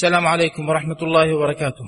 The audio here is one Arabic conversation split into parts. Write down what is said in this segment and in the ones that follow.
السلام عليكم ورحمة الله وبركاته.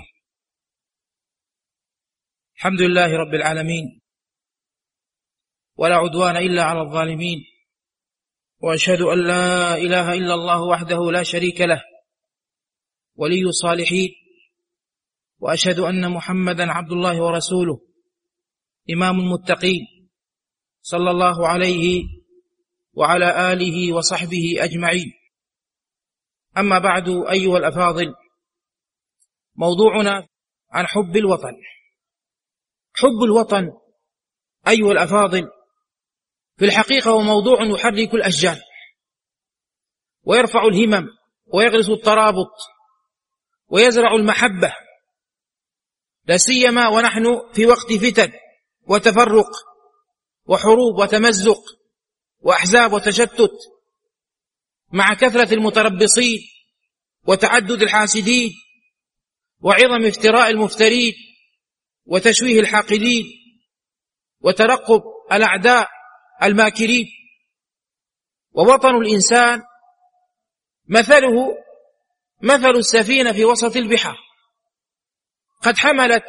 الحمد لله رب العالمين، ولا عدوان إلا على الظالمين، وأشهد أن لا إله إلا الله وحده لا شريك له ولي الصالحين، وأشهد أن محمدا عبد الله ورسوله إمام المتقين صلى الله عليه وعلى آله وصحبه أجمعين. أما بعد، أيها الأفاضل، موضوعنا عن حب الوطن. حب الوطن أيها الأفاضل في الحقيقة هو موضوع يحرك الأشجار ويرفع الهمم ويغرس الترابط ويزرع المحبة، لا سيما ونحن في وقت فتن وتفرق وحروب وتمزق وأحزاب وتشتت، مع كثرة المتربصين وتعدد الحاسدين وعظم افتراء المفترين وتشويه الحاقدين وترقب الأعداء الماكرين. ووطن الإنسان مثله مثل السفينة في وسط البحار، قد حملت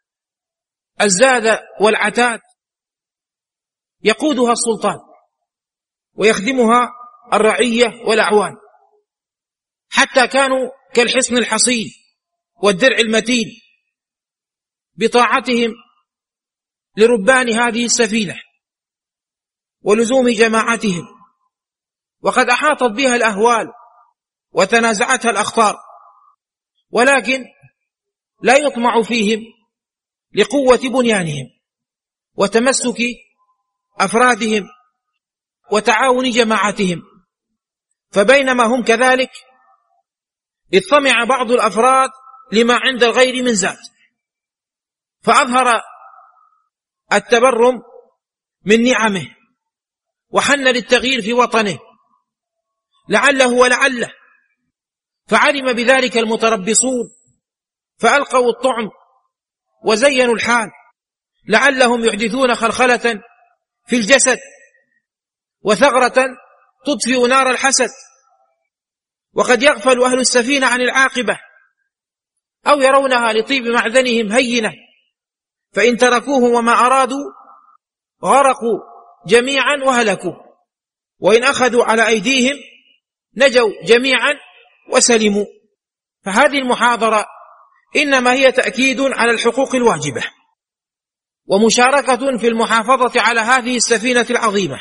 الزاد والعتاد يقودها السلطان ويخدمها الرعية والأعوان، حتى كانوا كالحصن الحصين والدرع المتين بطاعتهم لربان هذه السفينة ولزوم جماعتهم، وقد أحاطت بها الأهوال وتنازعتها الأخطار، ولكن لا يطمع فيهم لقوة بنيانهم وتمسك أفرادهم وتعاون جماعتهم. فبينما هم كذلك إذ طمع بعض الأفراد لما عند الغير من زاد، فأظهر التبرم من نعمه وحن للتغيير في وطنه لعله ولعله، فعلم بذلك المتربصون فألقوا الطعم وزينوا الحال لعلهم يحدثون خلخلة في الجسد وثغرة تطفئ نار الحسد. وقد يغفل أهل السفينة عن العاقبة أو يرونها لطيب معدنهم هينة، فإن تركوهم وما أرادوا غرقوا جميعا وهلكوا، وإن أخذوا على أيديهم نجوا جميعا وسلموا. فهذه المحاضرة إنما هي تأكيد على الحقوق الواجبة ومشاركة في المحافظة على هذه السفينة العظيمة،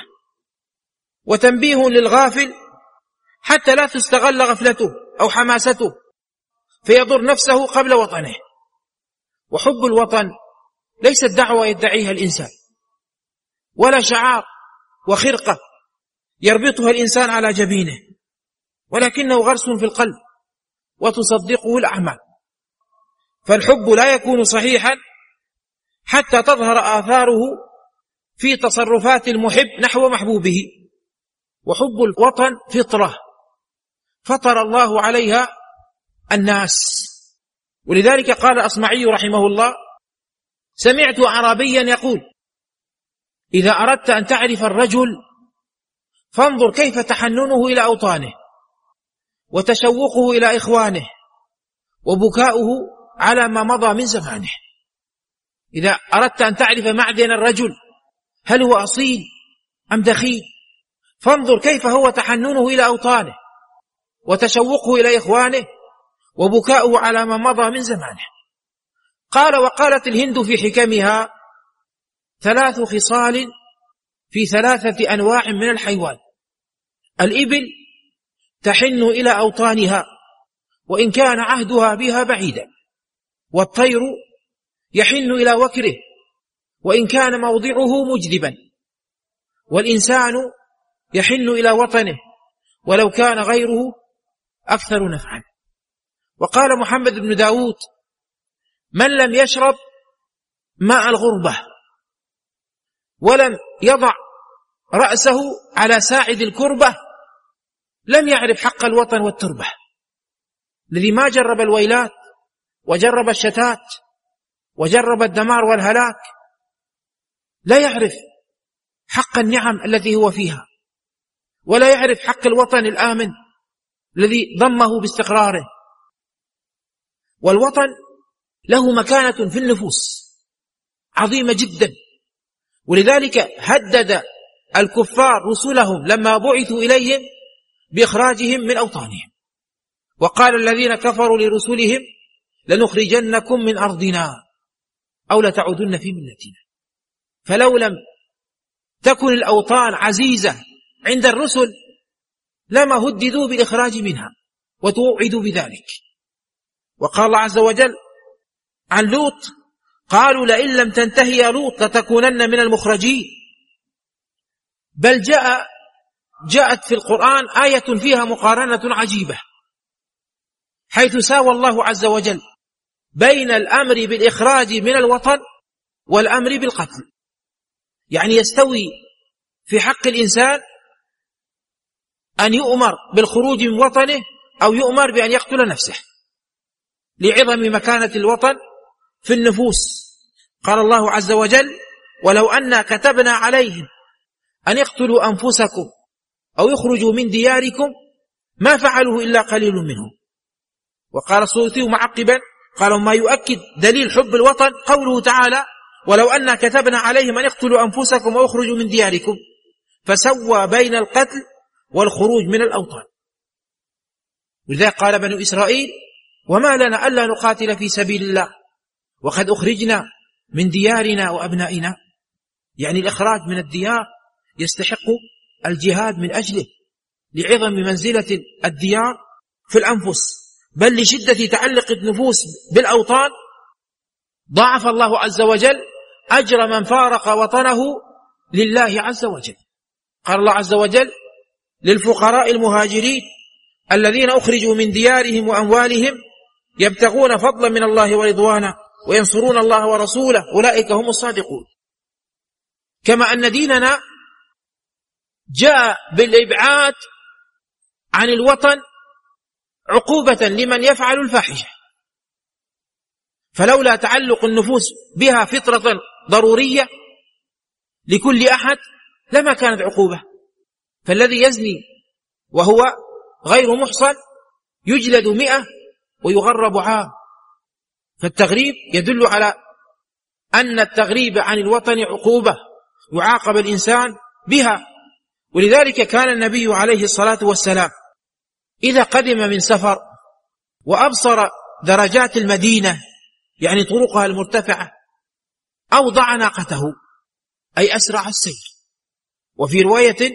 وتنبيه للغافل حتى لا تستغل غفلته أو حماسته فيضر نفسه قبل وطنه. وحب الوطن ليست دعوة يدعيها الإنسان، ولا شعار وخرقة يربطها الإنسان على جبينه، ولكنه غرس في القلب وتصدقه الأعمال. فالحب لا يكون صحيحا حتى تظهر آثاره في تصرفات المحب نحو محبوبه. وحب الوطن فطرة فطر الله عليها الناس، ولذلك قال الأصمعي رحمه الله: سمعت أعرابيا يقول: إذا أردت أن تعرف الرجل فانظر كيف تحننه إلى أوطانه وتشوقه إلى إخوانه وبكاؤه على ما مضى من زمانه. إذا أردت أن تعرف معدن الرجل هل هو أصيل أم دخيل، فانظر كيف هو تحننه إلى أوطانه وتشوقه إلى إخوانه وبكاؤه على ما مضى من زمانه. قال: وقالت الهند في حكمها: 3 خصال في 3 أنواع من الحيوان، الإبل تحن إلى أوطانها وإن كان عهدها بها بعيدا، والطير يحن إلى وكره وإن كان موضعه مجدبا، والإنسان يحن إلى وطنه ولو كان غيره أكثر نفعا. وقال محمد بن داود: من لم يشرب ماء الغربة ولم يضع رأسه على ساعد الكربة لم يعرف حق الوطن والتربة. الذي ما جرب الويلات وجرب الشتات وجرب الدمار والهلاك لا يعرف حق النعم التي هو فيها، ولا يعرف حق الوطن الآمن الذي ضمه باستقراره. والوطن له مكانة في النفوس عظيمة جدا، ولذلك هدد الكفار رسلهم لما بعثوا إليهم بإخراجهم من أوطانهم، وقال الذين كفروا لرسلهم لنخرجنكم من أرضنا أو لتعودن في ملتنا. فلو لم تكن الأوطان عزيزة عند الرسل لما هددوا بالإخراج منها وتوعدوا بذلك. وقال الله عز وجل عن لوط قالوا لئن لم تنتهي يا لوط لتكونن من المخرجين. بل جاءت في القرآن آية فيها مقارنة عجيبة، حيث ساوى الله عز وجل بين الأمر بالإخراج من الوطن والأمر بالقتل. يعني يستوي في حق الإنسان أن يؤمر بالخروج من وطنه أو يؤمر بأن يقتل نفسه لعظم مكانة الوطن في النفوس. قال الله عز وجل ولو أنا كتبنا عليهم أن يقتلوا أنفسكم أو يخرجوا من دياركم ما فعلوه إلا قليل منهم. وقال السيوطي معقبا قال ما يؤكد دليل حب الوطن قوله تعالى ولو أنا كتبنا عليهم أن يقتلوا أنفسكم أو يخرجوا من دياركم، فسوى بين القتل والخروج من الأوطان. ولذلك قال بنو إسرائيل وما لنا ألا نقاتل في سبيل الله وقد أخرجنا من ديارنا وأبنائنا. يعني الإخراج من الديار يستحق الجهاد من أجله لعظم منزلة الديار في الأنفس، بل لشدة تعلق النفوس بالأوطان ضاعف الله عز وجل أجر من فارق وطنه لله عز وجل. قال الله عز وجل للفقراء المهاجرين الذين أخرجوا من ديارهم وأموالهم يبتغون فضلا من الله ورضوانا وينصرون الله ورسوله أولئك هم الصادقون. كما أن ديننا جاء بالإبعاد عن الوطن عقوبة لمن يفعل الفاحشة، فلولا تعلق النفوس بها فطرة ضرورية لكل أحد لما كانت عقوبة. فالذي يزني وهو غير محصن يجلد 100 ويغرب عام. فالتغريب يدل على أن التغريب عن الوطن عقوبة يعاقب الإنسان بها. ولذلك كان النبي عليه الصلاة والسلام إذا قدم من سفر وأبصر درجات المدينة يعني طرقها المرتفعة أوضع ناقته أي أسرع السير. وفي رواية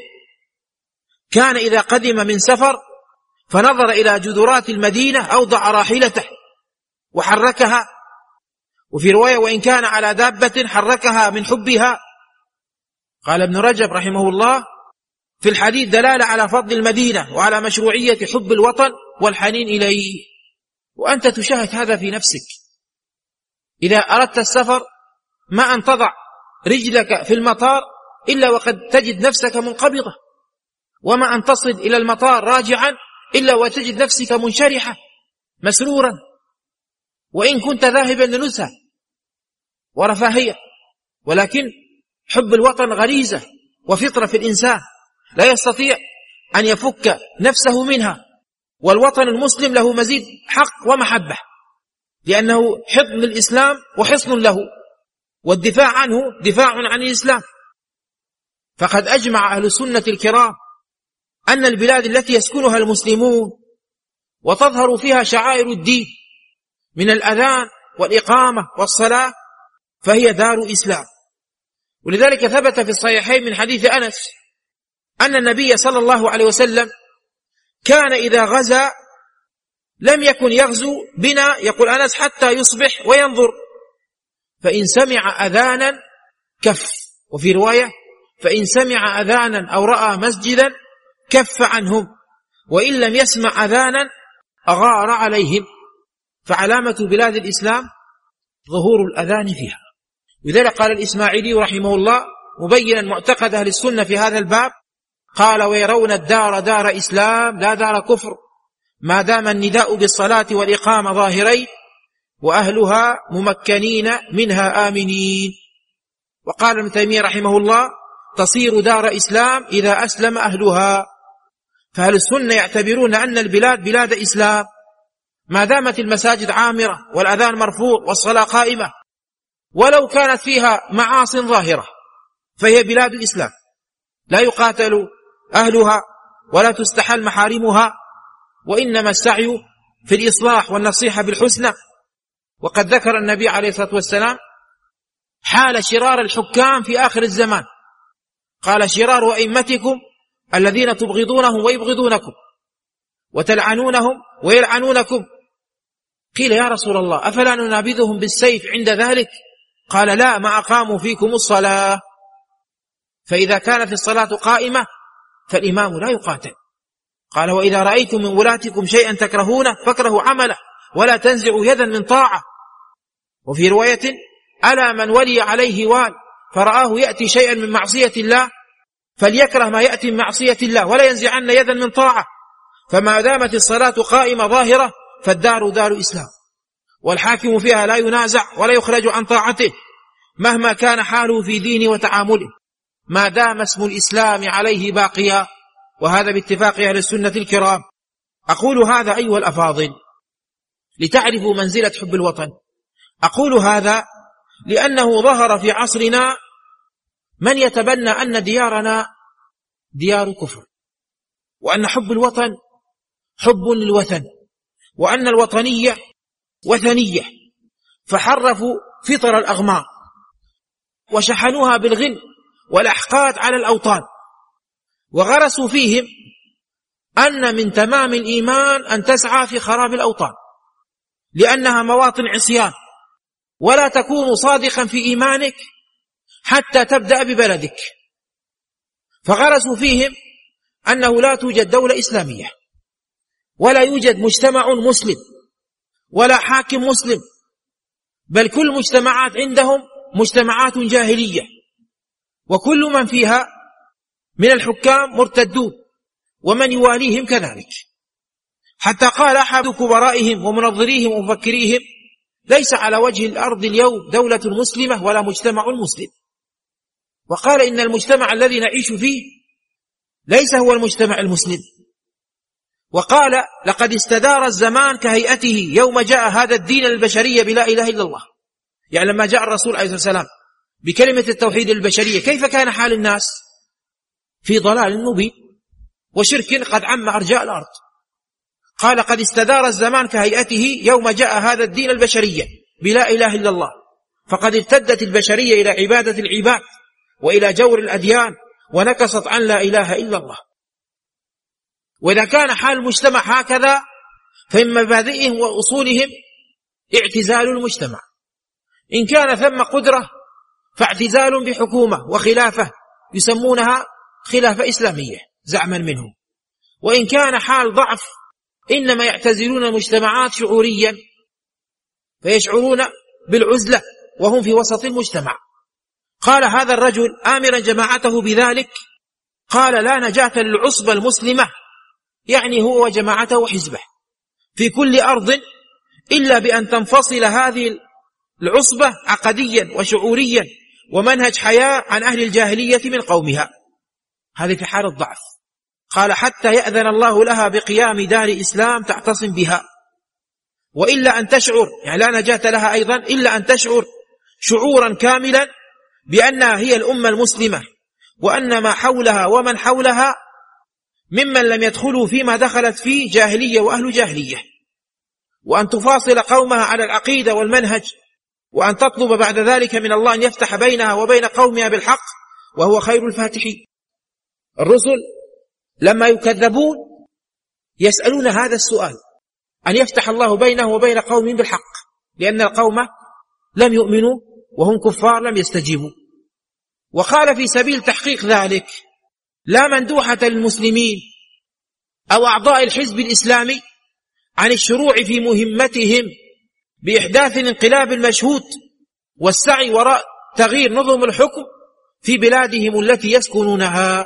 كان إذا قدم من سفر فنظر إلى جدرات المدينة أوضع راحلته وحركها. وفي رواية وإن كان على دابة حركها من حبها. قال ابن رجب رحمه الله في الحديث دلالة على فضل المدينة وعلى مشروعية حب الوطن والحنين إليه. وأنت تشاهد هذا في نفسك إذا أردت السفر ما أن تضع رجلك في المطار إلا وقد تجد نفسك منقبضة، وما أن تصل إلى المطار راجعا إلا وتجد نفسك منشرحة مسرورا، وإن كنت ذاهبا لنزهة ورفاهية. ولكن حب الوطن غريزة وفطرة في الإنسان لا يستطيع أن يفك نفسه منها. والوطن المسلم له مزيد حق ومحبة لأنه حضن الإسلام وحصن له، والدفاع عنه دفاع عن الإسلام. فقد أجمع أهل السنة الكرام أن البلاد التي يسكنها المسلمون وتظهر فيها شعائر الدين من الأذان والإقامة والصلاة فهي دار إسلام. ولذلك ثبت في الصحيحين من حديث أنس أن النبي صلى الله عليه وسلم كان إذا غزا لم يكن يغزو بنا يقول أنس حتى يصبح وينظر، فإن سمع أذانا كف. وفي رواية فإن سمع أذانا أو رأى مسجدا كف عنهم، وإن لم يسمع أذانا أغار عليهم. فعلامة بلاد الإسلام ظهور الأذان فيها. لذلك قال الإسماعيلي رحمه الله مبينا معتقد أهل السنة في هذا الباب قال ويرون الدار دار إسلام لا دار كفر ما دام النداء بالصلاة والإقامة ظاهرين وأهلها ممكنين منها آمنين. وقال ابن تيمية رحمه الله تصير دار إسلام إذا أسلم أهلها. فأهل السنة يعتبرون أن البلاد بلاد إسلام ما دامت المساجد عامرة والأذان مرفوع والصلاة قائمة، ولو كانت فيها معاصٍ ظاهرة، فهي بلاد الإسلام لا يقاتل أهلها ولا تستحل محارمها، وإنما السعي في الإصلاح والنصيحة بالحسنى. وقد ذكر النبي عليه الصلاة والسلام حال شرار الحكام في آخر الزمان، قال: شرار أئمتكم الذين تبغضونهم ويبغضونكم وتلعنونهم ويلعنونكم. قيل: يا رسول الله، أفلا ننابذهم بالسيف عند ذلك؟ قال: لا، ما أقاموا فيكم الصلاة. فإذا كانت الصلاة قائمة فالإمام لا يقاتل. قال: وإذا رأيتم من ولاتكم شيئا تكرهونه فاكرهوا عمله ولا تنزعوا يدا من طاعة. وفي رواية: ألا من ولي عليه وال فرآه يأتي شيئا من معصية الله فليكره ما يأتي من معصية الله ولا ينزعن يدا من طاعة. فما دامت الصلاة قائمة ظاهرة فالدار دار إسلام، والحاكم فيها لا ينازع ولا يخرج عن طاعته مهما كان حاله في دينه وتعامله، ما دام اسم الإسلام عليه باقيا، وهذا باتفاق أهل السنة الكرام. أقول هذا أيها الأفاضل لتعرفوا منزلة حب الوطن. أقول هذا لأنه ظهر في عصرنا من يتبنى أن ديارنا ديار كفر، وأن حب الوطن حب للوثن، وأن الوطنية وثنية، فحرفوا فطر الأغمار وشحنوها بالغل والأحقاد على الأوطان، وغرسوا فيهم أن من تمام الإيمان أن تسعى في خراب الأوطان، لأنها مواطن عصيان، ولا تكون صادقا في إيمانك حتى تبدأ ببلدك. فغرسوا فيهم أنه لا توجد دولة إسلامية، ولا يوجد مجتمع مسلم، ولا حاكم مسلم، بل كل مجتمعات عندهم مجتمعات جاهلية، وكل من فيها من الحكام مرتدون ومن يواليهم كذلك. حتى قال أحد كبرائهم ومنظريهم ومفكريهم: ليس على وجه الأرض اليوم دولة مسلمة ولا مجتمع مسلم. وقال: إن المجتمع الذي نعيش فيه ليس هو المجتمع المسلم. وقال: لقد استدار الزمان كهيئته يوم جاء هذا الدين البشرية بلا إله إلا الله. يعني لما جاء الرسول عليه الصلاة والسلام بكلمة التوحيد البشرية، كيف كان حال الناس؟ في ضلال مبين وشرك قد عم أرجاء الأرض. قال: قد استدار الزمان كهيئته يوم جاء هذا الدين البشرية بلا إله إلا الله، فقد ارتدت البشرية إلى عبادة العباد وإلى جور الأديان ونكصت عن لا إله إلا الله. وإذا كان حال المجتمع هكذا فإن مبادئهم وأصولهم اعتزال المجتمع. إن كان ثم قدرة فاعتزال بحكومة وخلافة يسمونها خلافة إسلامية زعما منهم. وإن كان حال ضعف إنما يعتزلون المجتمعات شعوريا، فيشعرون بالعزلة وهم في وسط المجتمع. قال هذا الرجل آمرا جماعته بذلك، قال: لا نجاة للعصبة المسلمة، يعني هو وجماعته وحزبه، في كل أرض إلا بأن تنفصل هذه العصبة عقديا وشعوريا ومنهج حياة عن أهل الجاهلية من قومها. هذه في حال الضعف. قال: حتى يأذن الله لها بقيام دار إسلام تعتصم بها، وإلا أن تشعر، يعني لا نجاة لها أيضا إلا أن تشعر شعورا كاملا بأنها هي الأمة المسلمة، وأن ما حولها ومن حولها ممن لم يدخلوا فيما دخلت فيه جاهلية وأهل جاهلية، وأن تفاصل قومها على العقيدة والمنهج، وأن تطلب بعد ذلك من الله أن يفتح بينها وبين قومها بالحق وهو خير الفاتحين. الرسل لما يكذبون يسألون هذا السؤال، أن يفتح الله بينه وبين قومهم بالحق، لأن القوم لم يؤمنوا وهم كفار لم يستجيبوا. وقال في سبيل تحقيق ذلك: لا مندوحة للمسلمين أو أعضاء الحزب الإسلامي عن الشروع في مهمتهم بإحداث الانقلاب المشهود والسعي وراء تغيير نظم الحكم في بلادهم التي يسكنونها،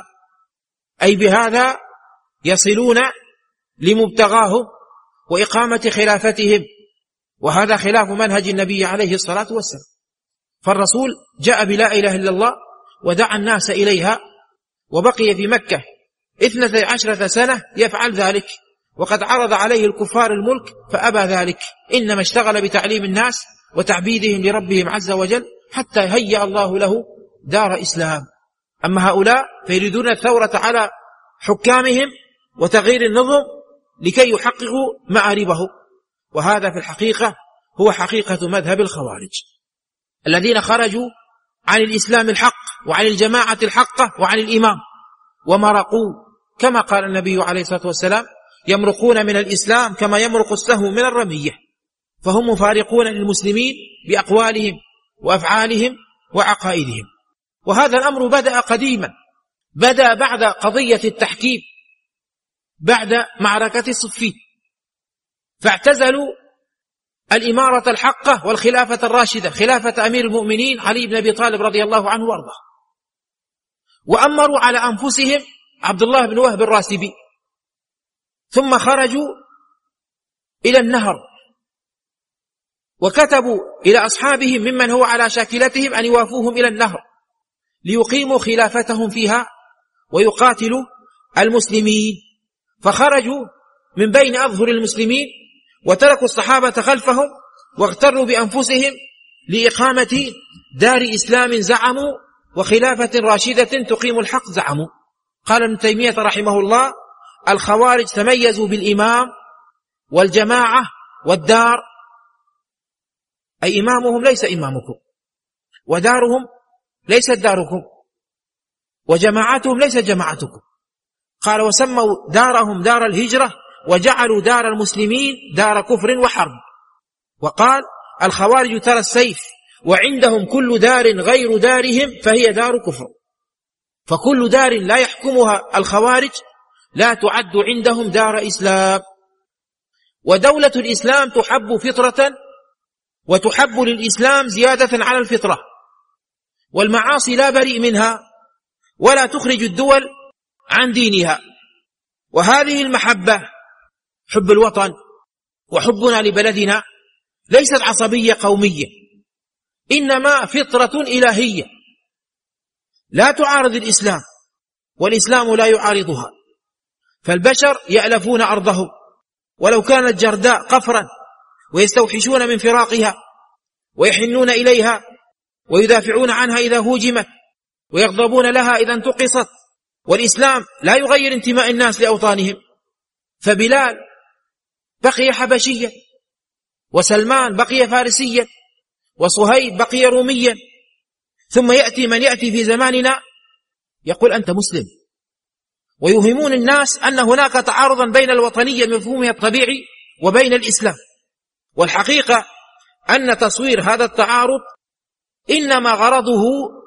أي بهذا يصلون لمبتغاهم وإقامة خلافتهم، وهذا خلاف منهج النبي عليه الصلاة والسلام. فالرسول جاء بلا إله إلا الله ودعا الناس إليها، وبقي في مكة 12 سنة يفعل ذلك، وقد عرض عليه الكفار الملك فأبى ذلك، إنما اشتغل بتعليم الناس وتعبيدهم لربهم عز وجل حتى هيأ الله له دار إسلام. أما هؤلاء فيريدون الثورة على حكامهم وتغيير النظم لكي يحققوا مآربه، وهذا في الحقيقة هو حقيقة مذهب الخوارج الذين خرجوا عن الإسلام الحق وعن الجماعة الحقة وعن الإمام ومرقوا، كما قال النبي عليه الصلاة والسلام: يمرقون من الإسلام كما يمرق السهم من الرمية. فهم مفارقون للمسلمين بأقوالهم وأفعالهم وعقائدهم. وهذا الأمر بدأ قديما، بدأ بعد قضية التحكيم، بعد معركة صفين، فاعتزلوا الإمارة الحقة والخلافة الراشدة، خلافة أمير المؤمنين علي بن أبي طالب رضي الله عنه وارضاه، وأمروا على أنفسهم عبد الله بن وهب الراسبي، ثم خرجوا إلى النهر وكتبوا إلى أصحابهم ممن هو على شاكلتهم أن يوافوهم إلى النهر ليقيموا خلافتهم فيها ويقاتلوا المسلمين، فخرجوا من بين أظهر المسلمين وتركوا الصحابة خلفهم واغتروا بأنفسهم لإقامة دار إسلام زعموا وخلافة راشدة تقيم الحق زعموا. قال ابن تيمية رحمه الله: الخوارج تميزوا بالإمام والجماعة والدار، أي إمامهم ليس إمامكم، ودارهم ليست داركم، وجماعتهم ليست جماعتكم. قال: وسموا دارهم دار الهجرة وجعلوا دار المسلمين دار كفر وحرب. وقال: الخوارج ترى السيف وعندهم كل دار غير دارهم فهي دار كفر، فكل دار لا يحكمها الخوارج لا تعد عندهم دار إسلام. ودولة الإسلام تحب فطرة وتحب للإسلام زيادة على الفطرة، والمعاصي لا بريء منها ولا تخرج الدول عن دينها. وهذه المحبة، حب الوطن وحبنا لبلدنا، ليست عصبية قومية، إنما فطرة إلهية لا تعارض الإسلام والإسلام لا يعارضها. فالبشر يألفون أرضهم ولو كانت جرداء قفرا، ويستوحشون من فراقها ويحنون إليها ويدافعون عنها إذا هوجمت ويغضبون لها إذا انتقصت. والإسلام لا يغير انتماء الناس لأوطانهم، فبلال بقي حبشيا، وسلمان بقي فارسيا، وصهيب بقي روميا، ثم يأتي من يأتي في زماننا يقول أنت مسلم، ويوهمون الناس أن هناك تعارضا بين الوطنية بمفهومها الطبيعي وبين الإسلام. والحقيقة أن تصوير هذا التعارض إنما غرضه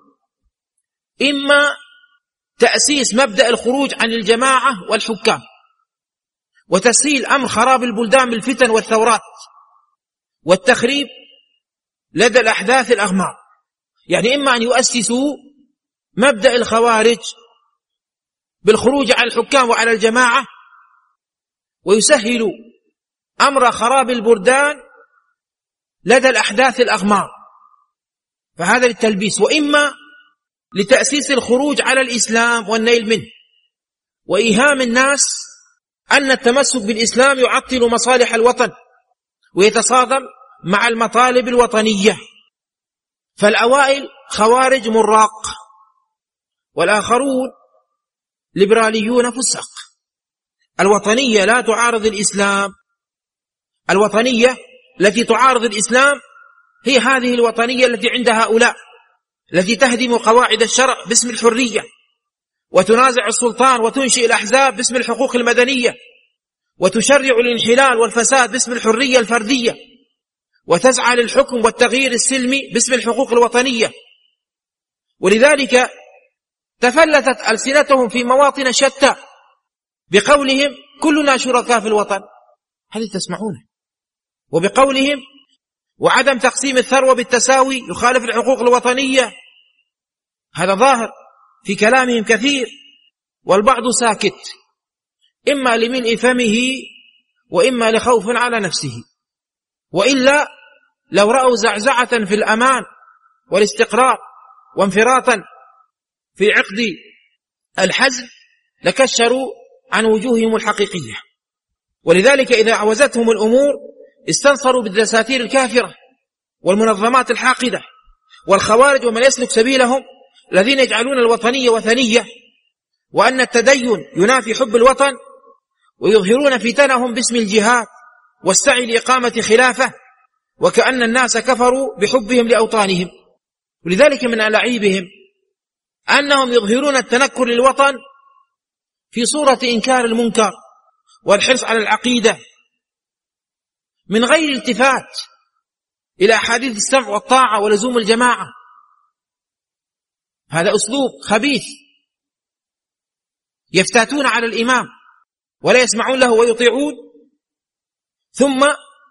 إما تأسيس مبدأ الخروج عن الجماعة والحكام، وتسهيل أمر خراب البلدان بالفتن والثورات والتخريب لدى الأحداث الأغمار. يعني إما أن يؤسسوا مبدأ الخوارج بالخروج على الحكام وعلى الجماعة ويسهلوا أمر خراب البلدان لدى الأحداث الأغمار، فهذا للتلبيس، وإما لتأسيس الخروج على الإسلام والنيل منه، وإيهام الناس أن التمسك بالإسلام يعطل مصالح الوطن ويتصادم مع المطالب الوطنية. فالأوائل خوارج مراق، والآخرون ليبراليون فساق. الوطنية لا تعارض الإسلام، الوطنية التي تعارض الإسلام هي هذه الوطنية التي عند هؤلاء، التي تهدم قواعد الشرع باسم الحرية، وتنازع السلطان وتنشئ الأحزاب باسم الحقوق المدنية، وتشرع الانحلال والفساد باسم الحرية الفردية، وتسعى للحكم والتغيير السلمي باسم الحقوق الوطنية. ولذلك تفلتت ألسنتهم في مواطن شتى بقولهم كلنا شركاء في الوطن، هذا تسمعونه، وبقولهم وعدم تقسيم الثروة بالتساوي يخالف الحقوق الوطنية، هذا ظاهر في كلامهم كثير، والبعض ساكت إما لملء فمه وإما لخوف على نفسه، وإلا لو رأوا زعزعة في الأمان والاستقرار وانفراطا في عقد الحزم لكشروا عن وجوههم الحقيقية. ولذلك إذا عوزتهم الأمور استنصروا بالدساتير الكافرة والمنظمات الحاقدة والخوارج ومن يسلك سبيلهم، الذين يجعلون الوطنية وثنية، وأن التدين ينافي حب الوطن، ويظهرون فتنهم باسم الجهاد والسعي لإقامة خلافة، وكأن الناس كفروا بحبهم لأوطانهم. ولذلك من ألاعيبهم أنهم يظهرون التنكر للوطن في صورة إنكار المنكر والحرص على العقيدة من غير التفات إلى أحاديث السمع والطاعة ولزوم الجماعة. هذا أسلوب خبيث، يفتاتون على الإمام ولا يسمعون له ويطيعون، ثم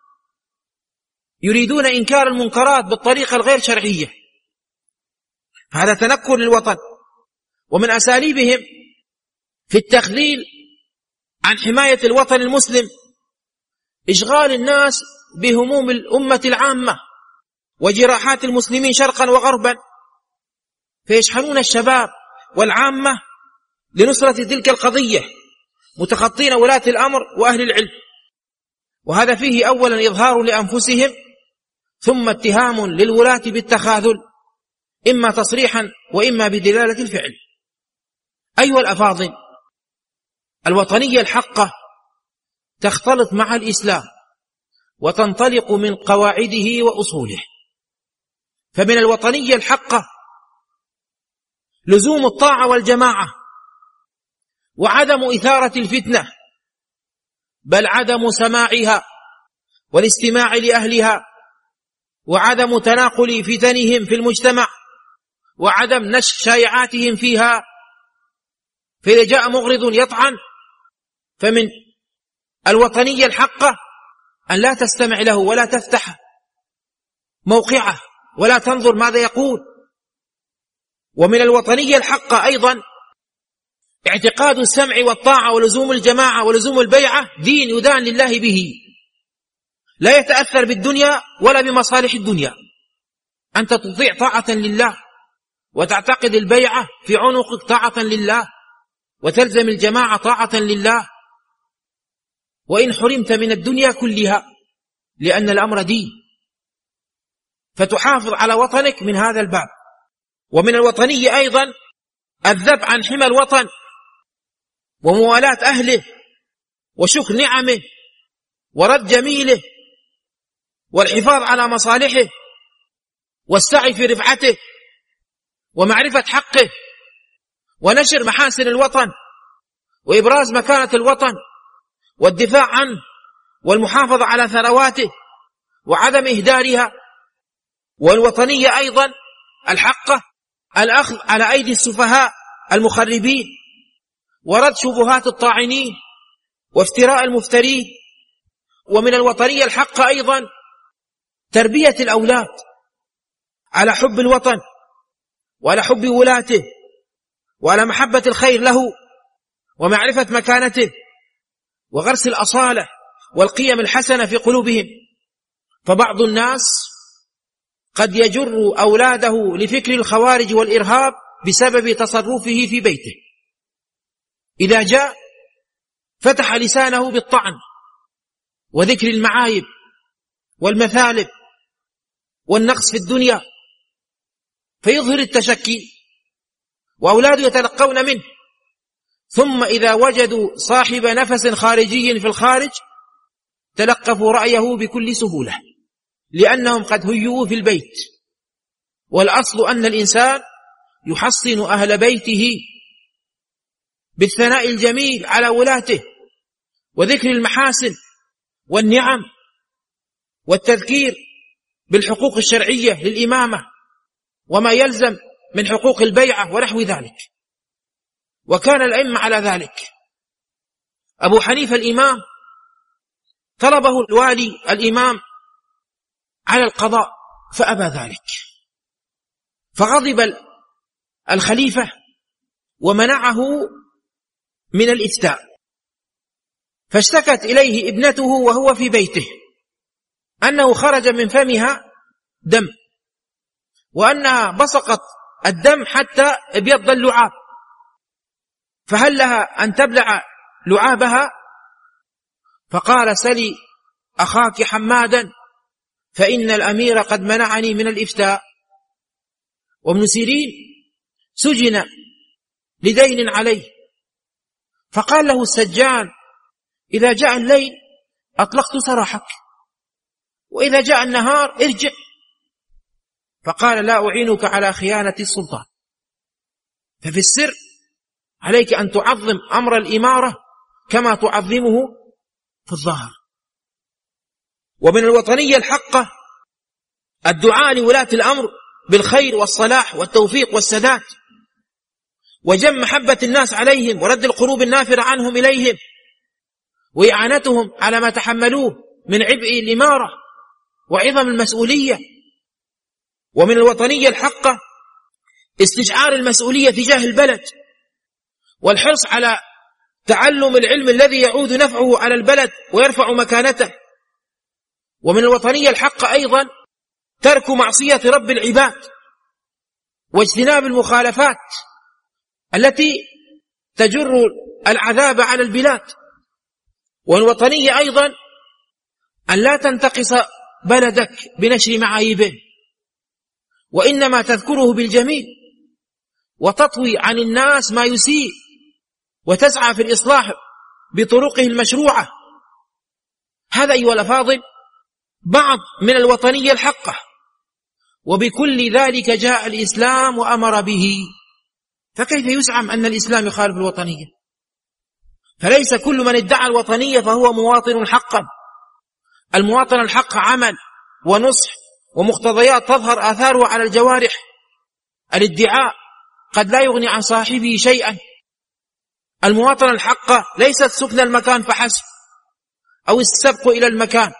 يريدون إنكار المنكرات بالطريقة الغير شرعية. هذا تنكر للوطن. ومن أساليبهم في التخذيل عن حماية الوطن المسلم إشغال الناس بهموم الأمة العامة وجراحات المسلمين شرقا وغربا، فيشحنون الشباب والعامة لنصرة تلك القضية متخطين ولاة الأمر وأهل العلم. وهذا فيه أولا إظهار لأنفسهم، ثم اتهام للولاة بالتخاذل، إما تصريحا وإما بدلالة الفعل. أيها الأفاضل، الوطنية الحقة تختلط مع الإسلام وتنطلق من قواعده وأصوله. فمن الوطنية الحقة لزوم الطاعة والجماعة، وعدم إثارة الفتنة، بل عدم سماعها والاستماع لأهلها، وعدم تناقل فتنهم في المجتمع، وعدم نشر شائعاتهم فيها. فإذا جاء مغرض يطعن، فمن الوطنية الحقة أن لا تستمع له ولا تفتح موقعه ولا تنظر ماذا يقول. ومن الوطنية الحقة أيضا اعتقاد السمع والطاعة ولزوم الجماعة ولزوم البيعة دين يدان لله به، لا يتأثر بالدنيا ولا بمصالح الدنيا. أنت تطيع طاعة لله، وتعتقد البيعة في عنقك طاعة لله، وتلزم الجماعة طاعة لله، وإن حرمت من الدنيا كلها، لأن الأمر دين، فتحافظ على وطنك من هذا الباب. ومن الوطنية أيضا الذب عن حمى الوطن وموالاة أهله وشكر نعمه ورد جميله والحفاظ على مصالحه والسعي في رفعته ومعرفة حقه ونشر محاسن الوطن وإبراز مكانة الوطن والدفاع عنه والمحافظة على ثرواته وعدم إهدارها. والوطنية أيضا الحقة الأخذ على أيدي السفهاء المخربين ورد شبهات الطاعنين وافتراء المفترين. ومن الوطنية الحقة أيضا تربية الأولاد على حب الوطن وعلى حب ولاته وعلى محبة الخير له ومعرفة مكانته وغرس الأصالة والقيم الحسنة في قلوبهم. فبعض الناس قد يجر أولاده لفكر الخوارج والإرهاب بسبب تصرفه في بيته. إذا جاء فتح لسانه بالطعن وذكر المعايب والمثالب والنقص في الدنيا، فيظهر التشكي وأولاده يتلقون منه. ثم إذا وجدوا صاحب نفس خارجي في الخارج تلقفوا رأيه بكل سهولة، لأنهم قد هيئوا في البيت. والأصل أن الإنسان يحصن أهل بيته بالثناء الجميل على ولاته وذكر المحاسن والنعم والتذكير بالحقوق الشرعية للإمامة وما يلزم من حقوق البيعة ونحو ذلك. وكان الأئمة على ذلك. أبو حنيفة الإمام طلبه الوالي الإمام على القضاء فأبى ذلك، فغضب الخليفة ومنعه من الإفتاء. فاشتكت إليه ابنته وهو في بيته أنه خرج من فمها دم، وأنها بصقت الدم حتى ابيض اللعاب، فهل لها أن تبلع لعابها؟ فقال: سلي أخاك حمادا فإن الأمير قد منعني من الإفتاء. وابن سيرين سجن لدين عليه، فقال له السجان: إذا جاء الليل أطلقت سراحك، وإذا جاء النهار ارجع. فقال: لا أعينك على خيانة السلطان. ففي السر عليك أن تعظم أمر الإمارة كما تعظمه في الظاهر. ومن الوطنية الحقة الدعاء لولاة الأمر بالخير والصلاح والتوفيق والسداد، وجمع محبة الناس عليهم، ورد القلوب النافرة عنهم إليهم، وإعانتهم على ما تحملوه من عبء الإمارة وعظم المسؤولية. ومن الوطنية الحقة استشعار المسؤولية تجاه البلد، والحرص على تعلم العلم الذي يعود نفعه على البلد ويرفع مكانته. ومن الوطنية الحقة أيضا ترك معصية رب العباد واجتناب المخالفات التي تجر العذاب على البلاد. والوطنية أيضا أن لا تنتقص بلدك بنشر معايبه، وإنما تذكره بالجميل وتطوي عن الناس ما يسيء، وتسعى في الإصلاح بطرقه المشروعة. هذا أيها الأفاضل بعض من الوطنية الحقة، وبكل ذلك جاء الإسلام وأمر به. فكيف يزعم أن الإسلام يخالف الوطنية؟ فليس كل من ادعى الوطنية فهو مواطن حقا. المواطن الحق عمل ونصح ومقتضيات تظهر آثاره على الجوارح. الادعاء قد لا يغني عن صاحبه شيئا. المواطن الحق ليست سكن المكان فحسب أو السبق إلى المكان.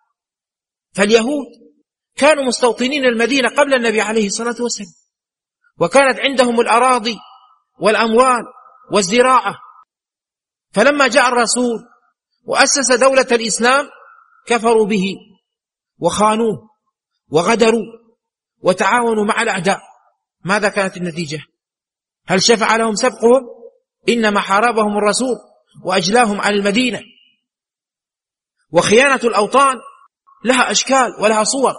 فاليهود كانوا مستوطنين المدينة قبل النبي عليه الصلاة والسلام، وكانت عندهم الأراضي والأموال والزراعة. فلما جاء الرسول وأسس دولة الإسلام كفروا به وخانوه وغدروا وتعاونوا مع الأعداء. ماذا كانت النتيجة؟ هل شفع لهم سبقهم؟ إنما حاربهم الرسول وأجلاهم عن المدينة. وخيانة الأوطان لها أشكال ولها صور،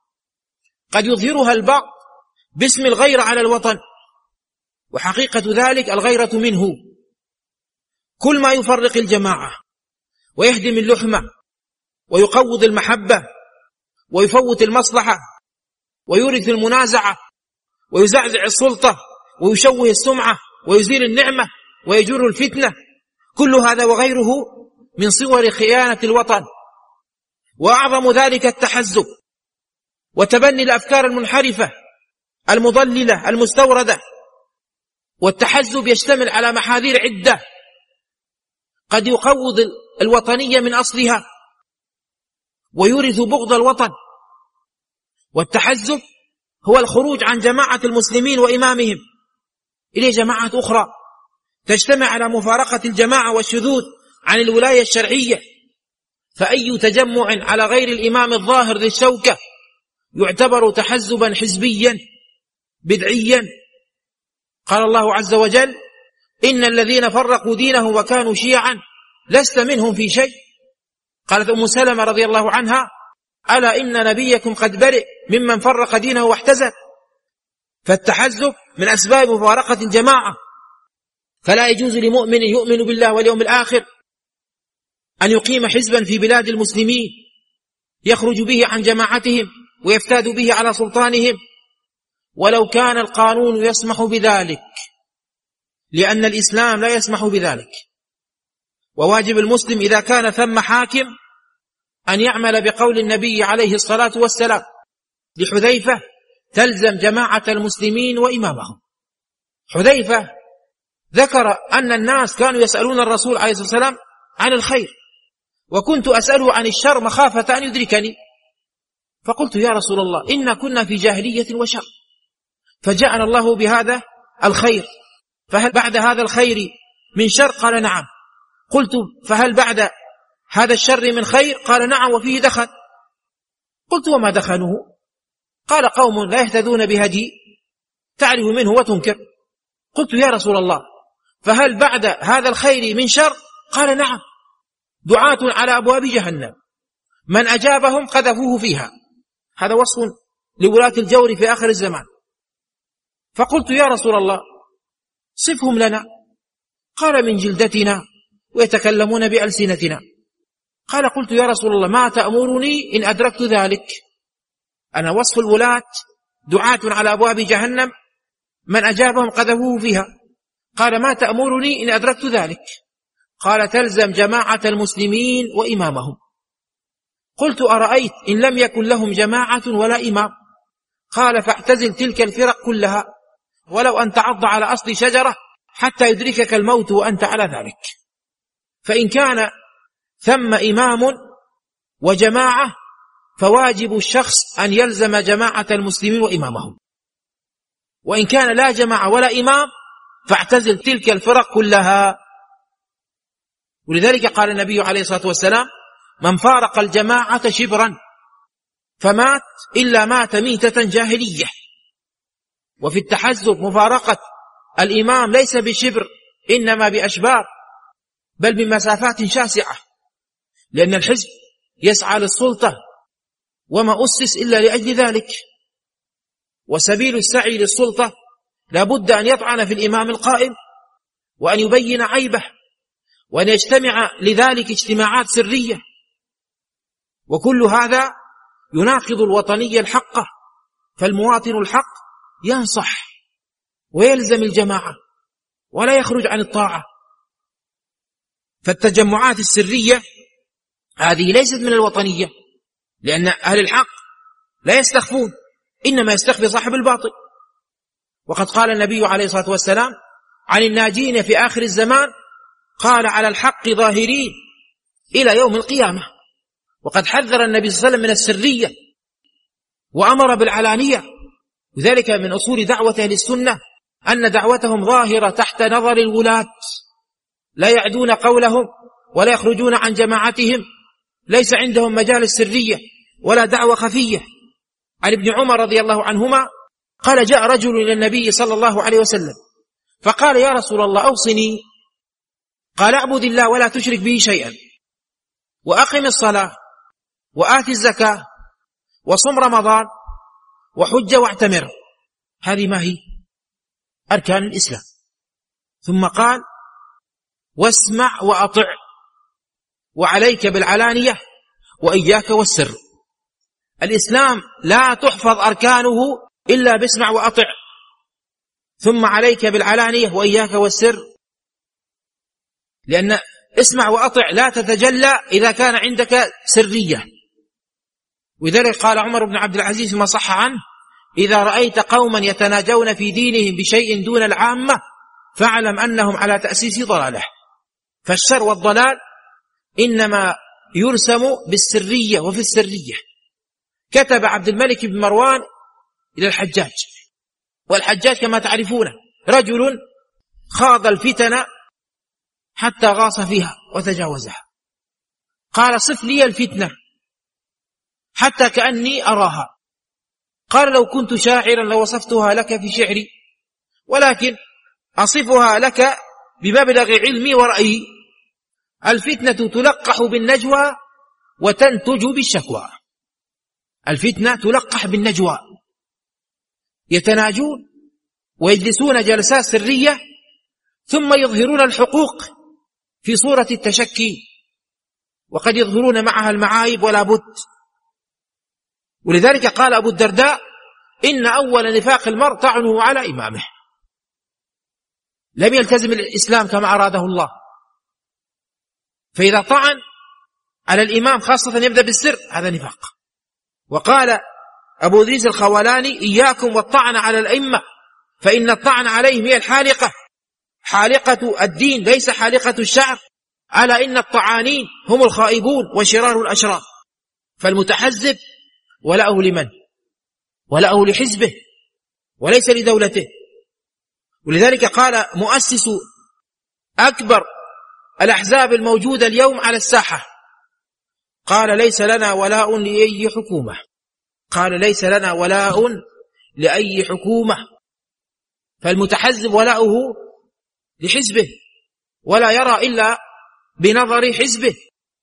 قد يظهرها البعض باسم الغيرة على الوطن، وحقيقة ذلك الغيرة منه. كل ما يفرق الجماعة ويهدم اللحمة ويقوض المحبة ويفوت المصلحة ويورث المنازعة ويزعزع السلطة ويشوه السمعة ويزيل النعمة ويجر الفتنة، كل هذا وغيره من صور خيانة الوطن. وأعظم ذلك التحزب وتبني الأفكار المنحرفة المضللة المستوردة. والتحزب يشتمل على محاذير عدة قد يقوض الوطنية من أصلها ويورث بغض الوطن. والتحزب هو الخروج عن جماعة المسلمين وإمامهم إلى جماعة أخرى تجتمع على مفارقة الجماعة والشذوذ عن الولاية الشرعية. فأي تجمع على غير الإمام الظاهر ذي الشوكة يعتبر تحزبا حزبيا بدعيا. قال الله عز وجل: إن الذين فرقوا دينهم وكانوا شيعا لست منهم في شيء. قالت أم سلمة رضي الله عنها: ألا إن نبيكم قد برئ ممن فرق دينه واحتزب. فالتحزب من أسباب مفارقة الجماعة، فلا يجوز لمؤمن يؤمن بالله واليوم الآخر أن يقيم حزبا في بلاد المسلمين يخرج به عن جماعتهم ويفتاد به على سلطانهم، ولو كان القانون يسمح بذلك، لأن الإسلام لا يسمح بذلك. وواجب المسلم إذا كان ثم حاكم أن يعمل بقول النبي عليه الصلاة والسلام لحذيفة: تلزم جماعة المسلمين وإمامهم. حذيفة ذكر أن الناس كانوا يسألون الرسول عليه الصلاة والسلام عن الخير، وكنت أسأله عن الشر مخافة أن يدركني، فقلت: يا رسول الله، إنا كنا في جاهلية وشر، فجاءنا الله بهذا الخير، فهل بعد هذا الخير من شر؟ قال: نعم. قلت: فهل بعد هذا الشر من خير؟ قال: نعم، وفيه دخن. قلت: وما دخنه؟ قال: قوم لا يهتدون بهدي تعرف منه وتنكر. قلت: يا رسول الله، فهل بعد هذا الخير من شر؟ قال: نعم. دعاة على أبواب جهنم من أجابهم قذفوه فيها. هذا وصف لولاة الجور في آخر الزمان. فقلت يا رسول الله صفهم لنا. قال من جلدتنا ويتكلمون بألسنتنا. قال قلت يا رسول الله ما تأمرني إن أدركت ذلك؟ أنا وصف الولاة دعاة على أبواب جهنم من أجابهم قذفوه فيها. قال ما تأمرني إن أدركت ذلك؟ قال تلزم جماعة المسلمين وإمامهم. قلت أرأيت إن لم يكن لهم جماعة ولا إمام؟ قال فاعتزل تلك الفرق كلها ولو أن تعض على أصل شجرة حتى يدركك الموت وأنت على ذلك. فإن كان ثم إمام وجماعة فواجب الشخص أن يلزم جماعة المسلمين وإمامهم، وإن كان لا جماعة ولا إمام فاعتزل تلك الفرق كلها. ولذلك قال النبي عليه الصلاة والسلام من فارق الجماعة شبرا فمات إلا مات ميتة جاهلية. وفي التحزب مفارقة الإمام ليس بشبر إنما بأشبار، بل بمسافات شاسعة، لأن الحزب يسعى للسلطة وما أسس إلا لأجل ذلك. وسبيل السعي للسلطة لابد أن يطعن في الإمام القائم وأن يبين عيبه وأن يجتمع لذلك اجتماعات سرية، وكل هذا يناقض الوطنية الحقة. فالمواطن الحق ينصح ويلزم الجماعة ولا يخرج عن الطاعة. فالتجمعات السرية هذه ليست من الوطنية، لأن أهل الحق لا يستخفون، إنما يستخفي صاحب الباطل. وقد قال النبي عليه الصلاة والسلام عن الناجين في آخر الزمان قال على الحق ظاهرين إلى يوم القيامة. وقد حذر النبي صلى الله عليه وسلم من السرية وأمر بالعلانية. وذلك من أصول دعوة أهل السنة أن دعوتهم ظاهرة تحت نظر الولاة، لا يعدون قولهم ولا يخرجون عن جماعتهم، ليس عندهم مجال السرية ولا دعوة خفية. عن ابن عمر رضي الله عنهما قال جاء رجل إلى النبي صلى الله عليه وسلم فقال يا رسول الله أوصني. قال اعبد الله ولا تشرك به شيئا، وأقم الصلاة، وآت الزكاة، وصم رمضان، وحج واعتمر. هذه ما هي أركان الإسلام. ثم قال واسمع وأطع، وعليك بالعلانية وإياك والسر. الإسلام لا تحفظ أركانه إلا باسمع وأطع، ثم عليك بالعلانية وإياك والسر، لأن اسمع وأطع لا تتجلى إذا كان عندك سرية. وذلك قال عمر بن عبد العزيز ما صح عنه إذا رأيت قوما يتناجون في دينهم بشيء دون العامة فاعلم أنهم على تأسيس ضلاله. فالشر والضلال إنما يرسم بالسرية وفي السرية. كتب عبد الملك بن مروان إلى الحجاج، والحجاج كما تعرفون رجل خاض الفتن حتى غاص فيها وتجاوزها. قال صف لي الفتنة حتى كأني أراها. قال لو كنت شاعرا لوصفتها لك في شعري، ولكن أصفها لك بمبلغ علمي ورأيي. الفتنة تلقح بالنجوى وتنتج بالشكوى. الفتنة تلقح بالنجوى، يتناجون ويجلسون جلسات سرية ثم يظهرون الحقوق في صورة التشكي، وقد يظهرون معها المعايب ولا بد. ولذلك قال أبو الدرداء إن أول نفاق المرء طعنه على إمامه. لم يلتزم الإسلام كما أراده الله، فإذا طعن على الإمام خاصة يبدأ بالسر هذا نفاق. وقال أبو إدريس الخولاني إياكم والطعن على الأئمة فإن الطعن عليهم هي الحالقة، حالقة الدين ليس حالقة الشعر. ألا إن الطعانين هم الخائبون وشرار الأشرار. فالمتحزب ولاؤه لمن؟ ولاؤه لحزبه وليس لدولته. ولذلك قال مؤسس أكبر الأحزاب الموجودة اليوم على الساحة قال ليس لنا ولاء لأي حكومة. قال ليس لنا ولاء لأي حكومة. فالمتحزب ولاؤه لحزبه ولا يرى إلا بنظر حزبه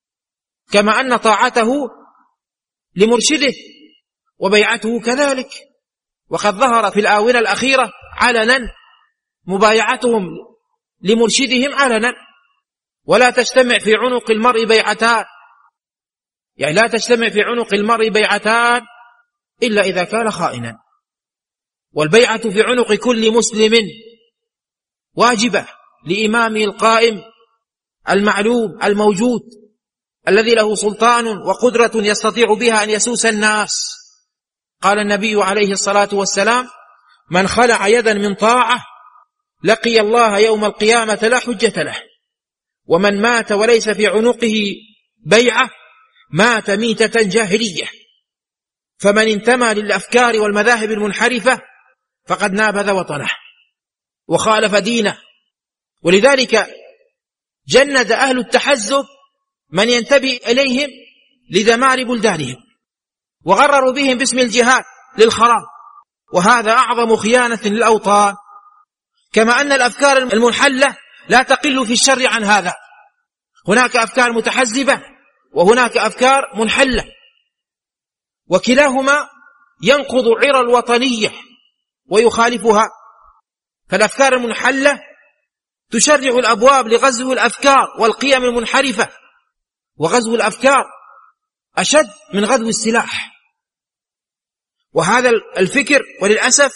كما أن طاعته لمرشده وبيعته كذلك. وقد ظهر في الآونة الأخيرة علنا مبايعتهم لمرشدهم علنا. ولا تجتمع في عنق المرء بيعتان، يعني لا تجتمع في عنق المرء بيعتان إلا إذا كان خائنا. والبيعة في عنق كل مسلم واجبة لإمامه القائم المعلوم الموجود الذي له سلطان وقدرة يستطيع بها أن يسوس الناس. قال النبي عليه الصلاة والسلام: من خلع يدا من طاعة لقي الله يوم القيامة لا حجة له، ومن مات وليس في عنقه بيعة مات ميتة جاهلية. فمن انتمى للأفكار والمذاهب المنحرفة فقد نابذ وطنه وخالف دينه. ولذلك جند أهل التحزب من ينتبه إليهم لدمار بلدانهم، وغرروا بهم باسم الجهاد للخراب، وهذا أعظم خيانة للأوطان. كما أن الأفكار المنحلة لا تقل في الشر عن هذا، هناك أفكار متحزبة وهناك أفكار منحلة، وكلاهما ينقض عرى الوطنية ويخالفها. فالأفكار المنحلة تشرع الأبواب لغزو الأفكار والقيم المنحرفة، وغزو الأفكار أشد من غزو السلاح. وهذا الفكر وللأسف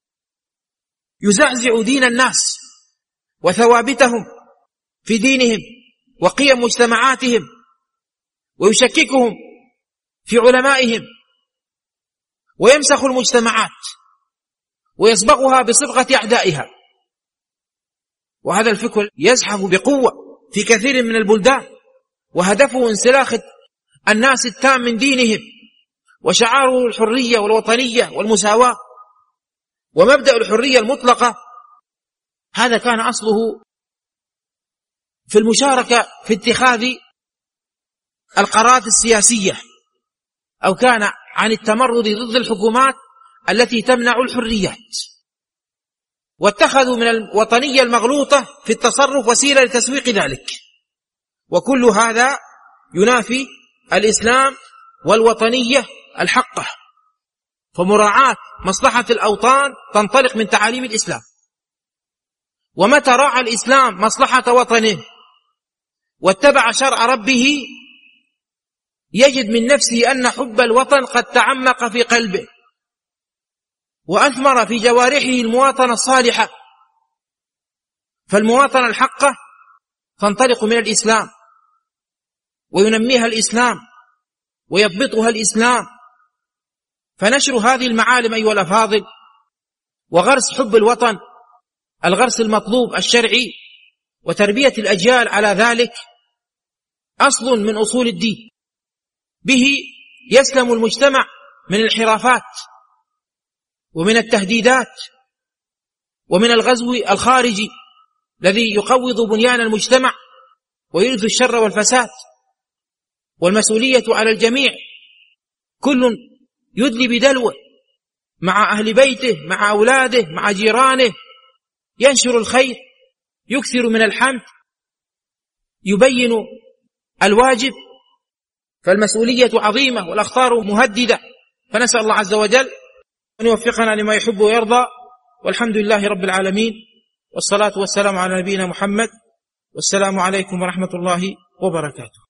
يزعزع دين الناس وثوابتهم في دينهم وقيم مجتمعاتهم، ويشككهم في علمائهم، ويمسخ المجتمعات ويصبغها بصبغة أعدائها. وهذا الفكر يزحف بقوة في كثير من البلدان، وهدفه انسلاخ الناس التام من دينهم، وشعاره الحرية والوطنية والمساواة. ومبدأ الحرية المطلقة هذا كان أصله في المشاركة في اتخاذ القرارات السياسية، أو كان عن التمرد ضد الحكومات التي تمنع الحريات، واتخذوا من الوطنية المغلوطة في التصرف وسيلة لتسويق ذلك. وكل هذا ينافي الإسلام والوطنية الحقة. فمراعاة مصلحة الأوطان تنطلق من تعاليم الإسلام. ومتى راعى الإسلام مصلحة وطنه واتبع شرع ربه يجد من نفسه أن حب الوطن قد تعمق في قلبه، وأثمر في جوارحه المواطنة الصالحة. فالمواطنة الحقة تنطلق من الإسلام، وينميها الإسلام ويضبطها الإسلام. فنشر هذه المعالم أيها الأفاضل، وغرس حب الوطن الغرس المطلوب الشرعي، وتربية الأجيال على ذلك أصل من أصول الدين. به يسلم المجتمع من الانحرافات ومن التهديدات ومن الغزو الخارجي الذي يقوض بنيان المجتمع ويرث الشر والفساد. والمسؤولية على الجميع، كل يدلي بدلوه مع أهل بيته، مع أولاده، مع جيرانه، ينشر الخير، يكثر من الحمد، يبين الواجب. فالمسؤولية عظيمة والأخطار مهددة. فنسأل الله عز وجل أن يوفقنا لما يحب ويرضى، والحمد لله رب العالمين، والصلاة والسلام على نبينا محمد، والسلام عليكم ورحمة الله وبركاته.